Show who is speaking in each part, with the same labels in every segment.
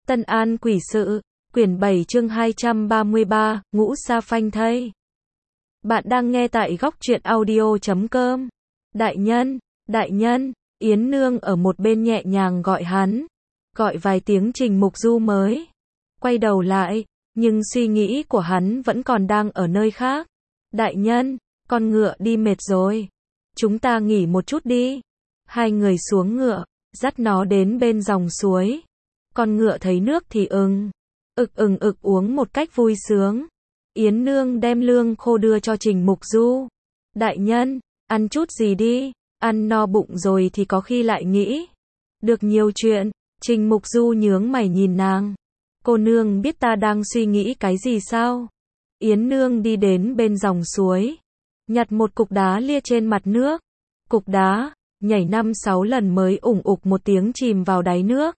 Speaker 1: Tân An quỷ sự, quyển 7 chương 233, ngũ sa phanh thây. Bạn đang nghe tại góc truyện audio.com. Đại nhân, Yến Nương ở một bên nhẹ nhàng gọi hắn. Gọi vài tiếng Trình Mục Du mới quay đầu lại, nhưng suy nghĩ của hắn vẫn còn đang ở nơi khác. Đại nhân, con ngựa đi mệt rồi. Chúng ta nghỉ một chút đi. Hai người xuống ngựa, dắt nó đến bên dòng suối. Con ngựa thấy nước thì ực uống một cách vui sướng. Yến Nương đem lương khô đưa cho Trình Mục Du. Đại nhân, ăn chút gì đi, ăn no bụng rồi thì có khi lại nghĩ được nhiều chuyện. Trình Mục Du nhướng mày nhìn nàng. Cô nương biết ta đang suy nghĩ cái gì sao? Yến Nương đi đến bên dòng suối, nhặt một cục đá lia trên mặt nước. Cục đá nhảy 5-6 lần mới ủng ục một tiếng chìm vào đáy nước.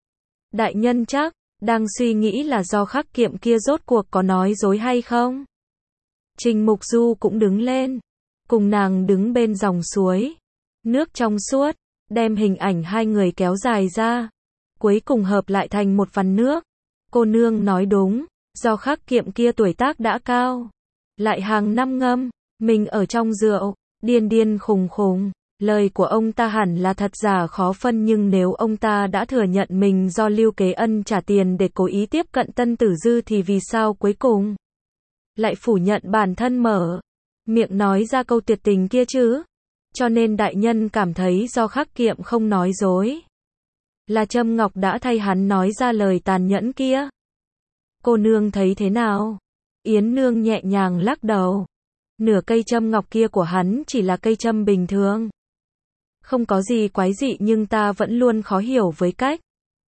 Speaker 1: Đại nhân chắc đang suy nghĩ là do Khắc Kiệm kia rốt cuộc có nói dối hay không? Trình Mục Du cũng đứng lên, cùng nàng đứng bên dòng suối. Nước trong suốt, đem hình ảnh hai người kéo dài ra, cuối cùng hợp lại thành một vằn nước. Cô nương nói đúng, do Khắc Kiệm kia tuổi tác đã cao, lại hàng năm ngâm mình ở trong rượu, điên khùng. Lời của ông ta hẳn là thật giả khó phân, nhưng nếu ông ta đã thừa nhận mình do Lưu Kế Ân trả tiền để cố ý tiếp cận Tân Tử Dư thì vì sao cuối cùng lại phủ nhận bản thân mở miệng nói ra câu tuyệt tình kia chứ? Cho nên đại nhân cảm thấy do Khắc Kiệm không nói dối, là Trâm Ngọc đã thay hắn nói ra lời tàn nhẫn kia. Cô nương thấy thế nào? Yến Nương nhẹ nhàng lắc đầu. Nửa cây châm ngọc kia của hắn chỉ là cây châm bình thường, không có gì quái dị, nhưng ta vẫn luôn khó hiểu với cách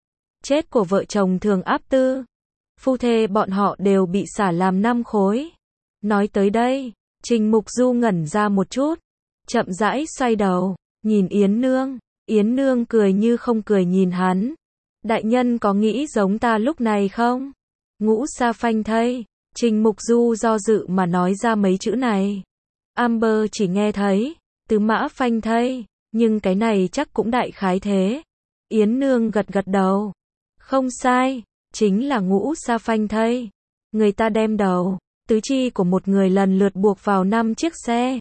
Speaker 1: chết của vợ chồng Thường Áp Tư. Phu thê bọn họ đều bị xả làm 5 khối. Nói tới đây, Trình Mục Du ngẩn ra một chút, chậm rãi xoay đầu, nhìn Yến Nương. Yến Nương cười như không cười nhìn hắn. Đại nhân có nghĩ giống ta lúc này không? Ngũ sa phanh thây. Trình Mục Du do dự mà nói ra mấy chữ này. Amber chỉ nghe thấy từ mã phanh thây, nhưng cái này chắc cũng đại khái thế. Yến Nương gật đầu. Không sai, chính là ngũ sa phanh thây. Người ta đem đầu, tứ chi của một người lần lượt buộc vào 5 chiếc xe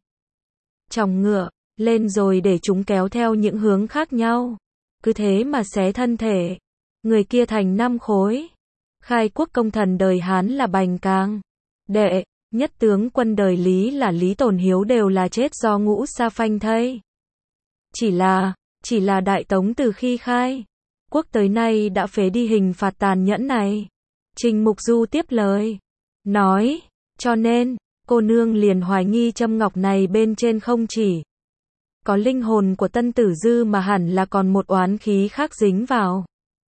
Speaker 1: chồng ngựa lên rồi để chúng kéo theo những hướng khác nhau. Cứ thế mà xé thân thể người kia thành 5 khối. Khai quốc công thần đời Hán là Bành Càng, đệ nhất tướng quân đời Lý là Lý Tồn Hiếu đều là chết do ngũ sa phanh thây. Chỉ là Đại Tống từ khi khai quốc tới nay đã phế đi hình phạt tàn nhẫn này. Trình Mục Du tiếp lời, nói, cho nên, cô nương liền hoài nghi châm ngọc này bên trên không chỉ có linh hồn của Tân Tử Dư mà hẳn là còn một oán khí khác dính vào.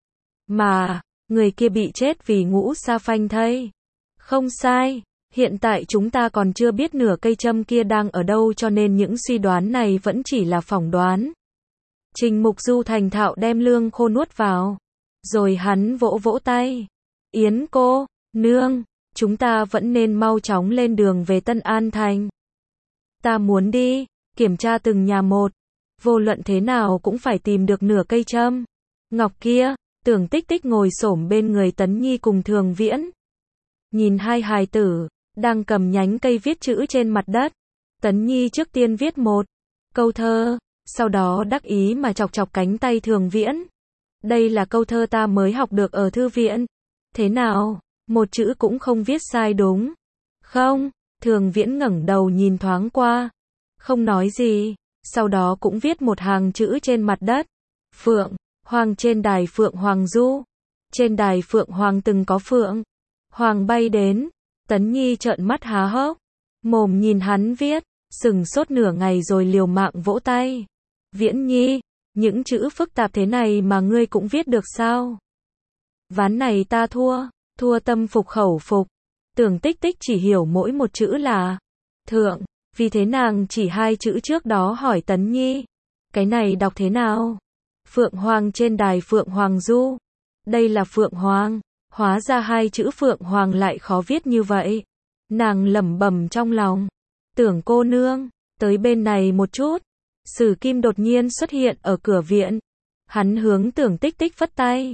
Speaker 1: Mà, người kia bị chết vì ngũ sa phanh thây. Không sai, hiện tại chúng ta còn chưa biết nửa cây châm kia đang ở đâu, cho nên những suy đoán này vẫn chỉ là phỏng đoán. Trình Mục Du thành thạo đem lương khô nuốt vào. Rồi hắn vỗ tay. Yến cô nương, chúng ta vẫn nên mau chóng lên đường về Tân An Thành. Ta muốn đi kiểm tra từng nhà một. Vô luận thế nào cũng phải tìm được nửa cây châm ngọc kia. Tưởng Tích Tích ngồi xổm bên người Tấn Nhi cùng Thường Viễn. Nhìn hai hài tử đang cầm nhánh cây viết chữ trên mặt đất. Tấn Nhi trước tiên viết một câu thơ, sau đó đắc ý mà chọc cánh tay Thường Viễn. Đây là câu thơ ta mới học được ở thư viện. Thế nào, một chữ cũng không viết sai đúng không? Thường Viễn ngẩng đầu nhìn thoáng qua, không nói gì, sau đó cũng viết một hàng chữ trên mặt đất. Phượng Hoàng trên đài Phượng Hoàng du. Trên đài Phượng Hoàng từng có Phượng Hoàng bay đến. Tấn Nhi trợn mắt há hốc mồm nhìn hắn viết, sừng sốt nửa ngày rồi liều mạng vỗ tay. Viễn Nhi, những chữ phức tạp thế này mà ngươi cũng viết được sao? Ván này ta thua tâm phục khẩu phục. Tưởng Tích Tích chỉ hiểu mỗi một chữ là thượng, vì thế nàng chỉ 2 chữ trước đó hỏi Tấn Nhi, cái này đọc thế nào? Phượng Hoàng trên đài Phượng Hoàng du. Đây là Phượng Hoàng, hóa ra 2 chữ Phượng Hoàng lại khó viết như vậy. Nàng lẩm bẩm trong lòng. Tưởng cô nương, tới bên này một chút. Sử Kim đột nhiên xuất hiện ở cửa viện. Hắn hướng Tưởng Tích Tích phất tay.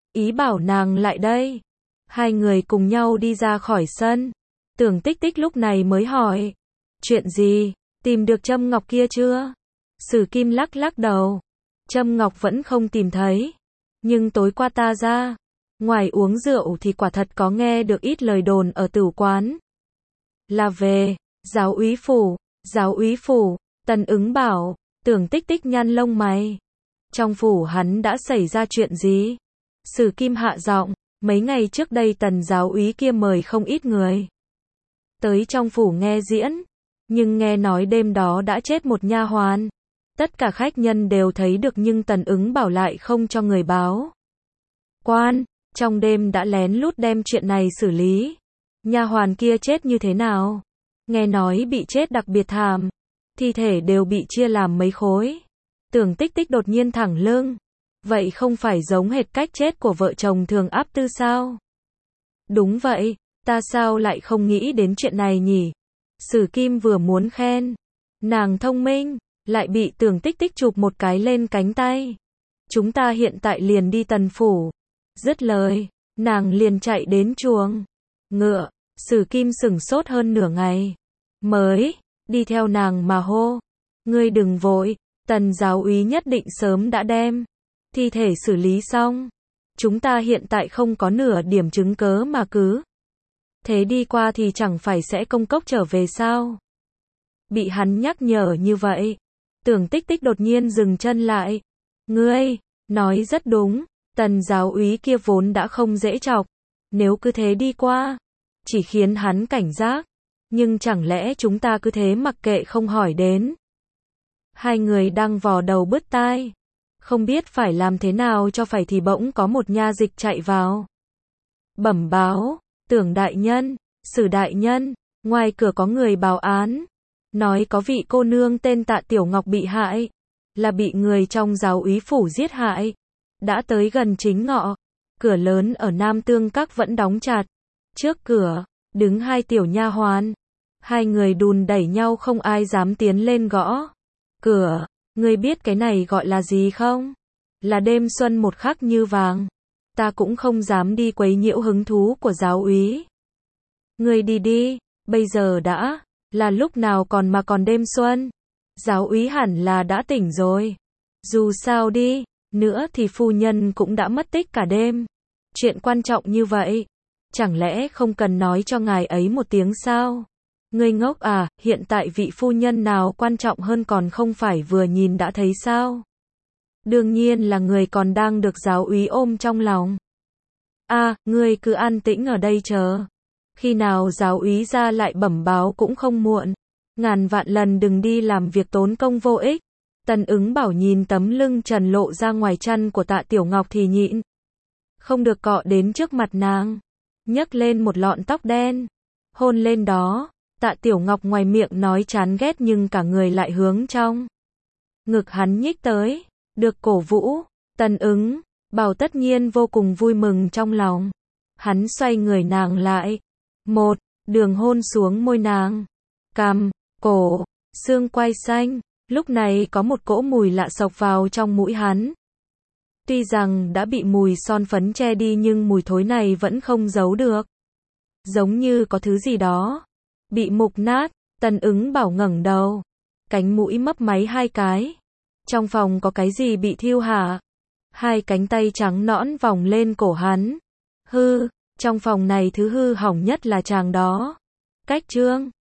Speaker 1: ý bảo nàng lại đây. Hai người cùng nhau đi ra khỏi sân. Tưởng Tích Tích lúc này mới hỏi. Chuyện gì? Tìm được châm ngọc kia chưa? Sử Kim lắc lắc đầu. Châm ngọc vẫn không tìm thấy. Nhưng tối qua ta ra. Ngoài uống rượu thì quả thật có nghe được ít lời đồn ở tửu quán. Là về giáo úy phủ. Giáo úy phủ, Tần Ứng bảo. Tưởng Tích Tích nhăn lông mày. Trong phủ hắn đã xảy ra chuyện gì? Sử Kim hạ giọng. Mấy ngày trước đây Tần giáo úy kia mời không ít người tới trong phủ nghe diễn, nhưng nghe nói đêm đó đã chết một nha hoàn. Tất cả khách nhân đều thấy được nhưng Tần Ứng bảo lại không cho người báo. Quan, trong đêm đã lén lút đem chuyện này xử lý. Nha hoàn kia chết như thế nào? Nghe nói bị chết đặc biệt thảm, thi thể đều bị chia làm mấy khối. Tưởng Tích Tích đột nhiên thẳng lưng. Vậy không phải giống hệt cách chết của vợ chồng Thường Áp Tư sao? Đúng vậy, ta sao lại không nghĩ đến chuyện này nhỉ? Sử Kim vừa muốn khen nàng thông minh, lại bị Tưởng Tích Tích chụp một cái lên cánh tay. Chúng ta hiện tại liền đi Tần phủ. Dứt lời, nàng liền chạy đến chuồng ngựa. Sử Kim sửng sốt hơn nửa ngày, mới đi theo nàng mà hô. Ngươi đừng vội, Tần giáo úy nhất định sớm đã đem thi thể xử lý xong. Chúng ta hiện tại không có nửa điểm chứng cớ mà cứ thế đi qua thì chẳng phải sẽ công cốc trở về sao? Bị hắn nhắc nhở như vậy, Tưởng Tích Tích đột nhiên dừng chân lại. Ngươi nói rất đúng, Tần giáo úy kia vốn đã không dễ chọc, nếu cứ thế đi qua, chỉ khiến hắn cảnh giác. Nhưng chẳng lẽ chúng ta cứ thế mặc kệ không hỏi đến? Hai người đang vò đầu bứt tai, không biết phải làm thế nào cho phải thì bỗng có một nha dịch chạy vào. Bẩm báo, Tưởng đại nhân, Sử đại nhân, ngoài cửa có người báo án, nói có vị cô nương tên Tạ Tiểu Ngọc bị hại, là bị người trong giáo úy phủ giết hại. Đã tới gần chính ngọ, cửa lớn ở Nam Tương Các vẫn đóng chặt. Trước cửa, đứng hai tiểu nha hoàn. Hai người đùn đẩy nhau không ai dám tiến lên gõ cửa. Ngươi biết cái này gọi là gì không? Là đêm xuân một khắc như vàng. Ta cũng không dám đi quấy nhiễu hứng thú của giáo úy. Ngươi đi đi, bây giờ đã là lúc nào còn đêm xuân. Giáo úy hẳn là đã tỉnh rồi. Dù sao đi nữa thì phu nhân cũng đã mất tích cả đêm. Chuyện quan trọng như vậy, chẳng lẽ không cần nói cho ngài ấy một tiếng sao? Ngươi ngốc à, hiện tại vị phu nhân nào quan trọng hơn còn không phải vừa nhìn đã thấy sao? Đương nhiên là người còn đang được giáo úy ôm trong lòng. Ngươi cứ an tĩnh ở đây chờ. Khi nào giáo úy ra lại bẩm báo cũng không muộn. Ngàn vạn lần đừng đi làm việc tốn công vô ích. Tần Ứng bảo nhìn tấm lưng trần lộ ra ngoài chăn của Tạ Tiểu Ngọc thì nhịn không được cọ đến trước mặt nàng, nhấc lên một lọn tóc đen, hôn lên đó. Tạ Tiểu Ngọc ngoài miệng nói chán ghét nhưng cả người lại hướng trong ngực hắn nhích tới, được cổ vũ. Tần Ứng bảo tất nhiên vô cùng vui mừng trong lòng. Hắn xoay người nàng lại, một đường hôn xuống môi nàng, cằm, cổ, xương quai xanh. Lúc này có một cỗ mùi lạ xộc vào trong mũi hắn. Tuy rằng đã bị mùi son phấn che đi nhưng mùi thối này vẫn không giấu được. Giống như có thứ gì đó bị mục nát. Tần Ứng bảo ngẩng đầu, cánh mũi mấp máy hai cái. Trong phòng có cái gì bị thiêu hả? Hai cánh tay trắng nõn vòng lên cổ hắn. Trong phòng này thứ hư hỏng nhất là chàng đó. Cách trương.